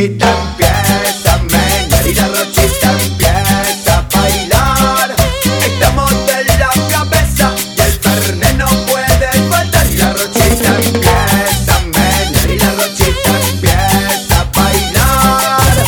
Rochita empieza a menear y la Rochita empieza a bailar. Estamos de la cabeza y el fernet no puede faltar. Y la Rochita empieza a menear y la Rochita empieza a bailar.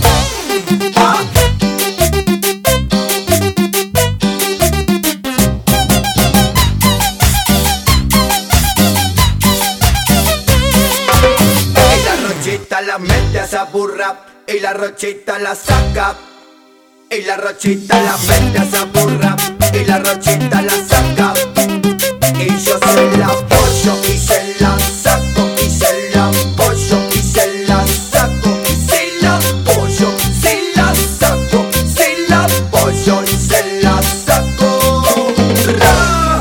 Y la Rochita la mete a esa burra y la Rochita la saca. Y la Rochita la mete a esa burra y la Rochita la saca. Y yo se la apoyo y se la saco y se la apoyo y se la saco y se la apoyo, se la saco, se la apoyo y se la saco. ¡Ra!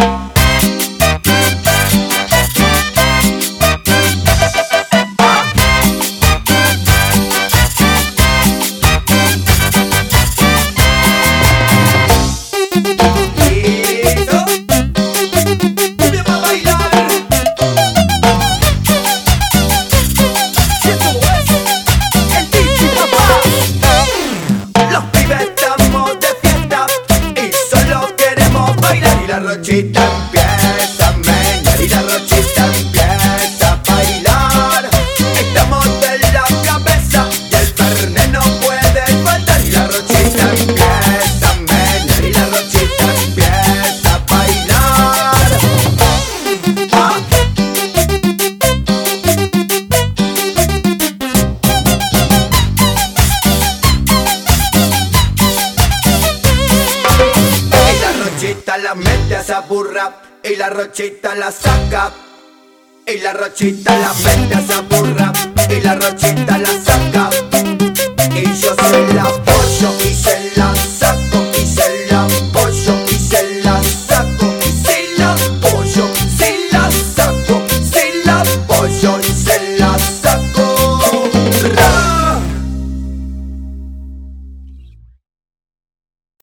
Y la Rochita empieza a menear y la Rochita empieza a bailar. Estamos de la cabeza y el fernet no puede faltar. Y la Rochita empieza a menear y la Rochita empieza a bailar. Y la Rochita la mete a esa burra y la Rochita la saca. Y la Rochita la mete a esa burra y la Rochita la saca. Y yo se la apoyo y se la saco.